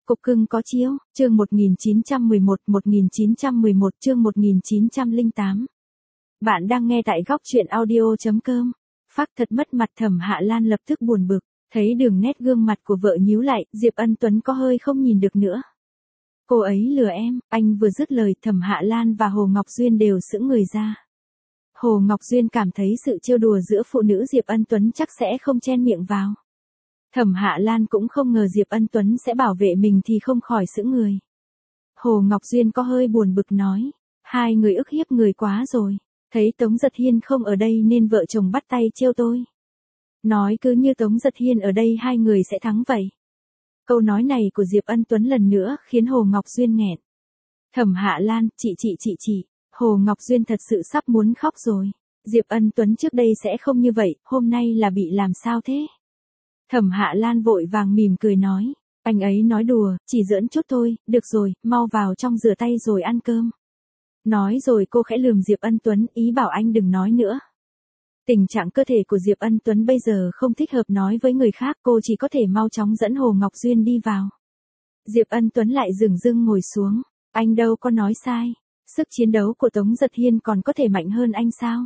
Cục cưng có chiếu, chương 1911 chương 1908. Bạn đang nghe tại góc truyện audio.com. Phác thật mất mặt. Thẩm Hạ Lan lập tức buồn bực, thấy đường nét gương mặt của vợ nhíu lại, Diệp Ân Tuấn có hơi không nhìn được nữa. Cô ấy lừa em, anh vừa dứt lời Thẩm Hạ Lan và Hồ Ngọc Duyên đều sững người ra. Hồ Ngọc Duyên cảm thấy sự trêu đùa giữa phụ nữ Diệp Ân Tuấn chắc sẽ không chen miệng vào. Thẩm Hạ Lan cũng không ngờ Diệp Ân Tuấn sẽ bảo vệ mình thì không khỏi sững người. Hồ Ngọc Duyên có hơi buồn bực nói, hai người ức hiếp người quá rồi, thấy Tống Giật Hiên không ở đây nên vợ chồng bắt tay trêu tôi. Nói cứ như Tống Giật Hiên ở đây hai người sẽ thắng vậy. Câu nói này của Diệp Ân Tuấn lần nữa khiến Hồ Ngọc Duyên nghẹn. Thẩm Hạ Lan, chị. Hồ Ngọc Duyên thật sự sắp muốn khóc rồi. Diệp Ân Tuấn trước đây sẽ không như vậy, hôm nay là bị làm sao thế? Thẩm Hạ Lan vội vàng mỉm cười nói, anh ấy nói đùa, chỉ giỡn chút thôi, được rồi, mau vào trong rửa tay rồi ăn cơm. Nói rồi cô khẽ lườm Diệp Ân Tuấn, ý bảo anh đừng nói nữa. Tình trạng cơ thể của Diệp Ân Tuấn bây giờ không thích hợp nói với người khác, cô chỉ có thể mau chóng dẫn Hồ Ngọc Duyên đi vào. Diệp Ân Tuấn lại dửng dưng ngồi xuống, anh đâu có nói sai, sức chiến đấu của Tống Giật Hiên còn có thể mạnh hơn anh sao?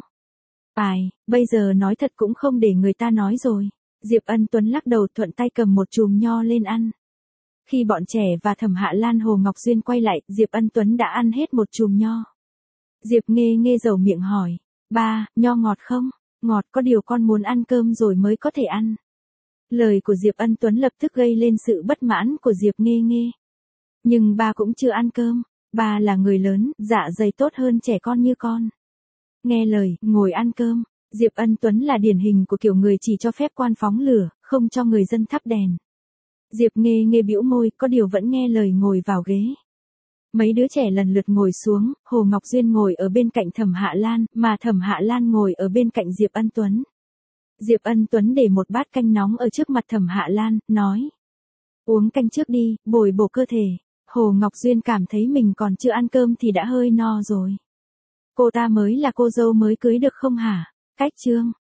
Bây giờ nói thật cũng không để người ta nói rồi. Diệp Ân Tuấn lắc đầu thuận tay cầm một chùm nho lên ăn. Khi bọn trẻ và Thẩm Hạ Lan Hồ Ngọc Duyên quay lại, Diệp Ân Tuấn đã ăn hết một chùm nho. Diệp Nghê dầu miệng hỏi, ba, nho ngọt không? Ngọt, có điều con muốn ăn cơm rồi mới có thể ăn. Lời của Diệp Ân Tuấn lập tức gây lên sự bất mãn của Diệp Nghê. Nhưng ba cũng chưa ăn cơm, ba là người lớn, dạ dày tốt hơn trẻ con như con. Nghe lời, ngồi ăn cơm. Diệp Ân Tuấn là điển hình của kiểu người chỉ cho phép quan phóng lửa, không cho người dân thắp đèn. Diệp Nghê bĩu môi, có điều vẫn nghe lời ngồi vào ghế. Mấy đứa trẻ lần lượt ngồi xuống, Hồ Ngọc Duyên ngồi ở bên cạnh Thẩm Hạ Lan, mà Thẩm Hạ Lan ngồi ở bên cạnh Diệp Ân Tuấn. Diệp Ân Tuấn để một bát canh nóng ở trước mặt Thẩm Hạ Lan, nói. Uống canh trước đi, bồi bổ cơ thể. Hồ Ngọc Duyên cảm thấy mình còn chưa ăn cơm thì đã hơi no rồi. Cô ta mới là cô dâu mới cưới được không hả? Cách chương.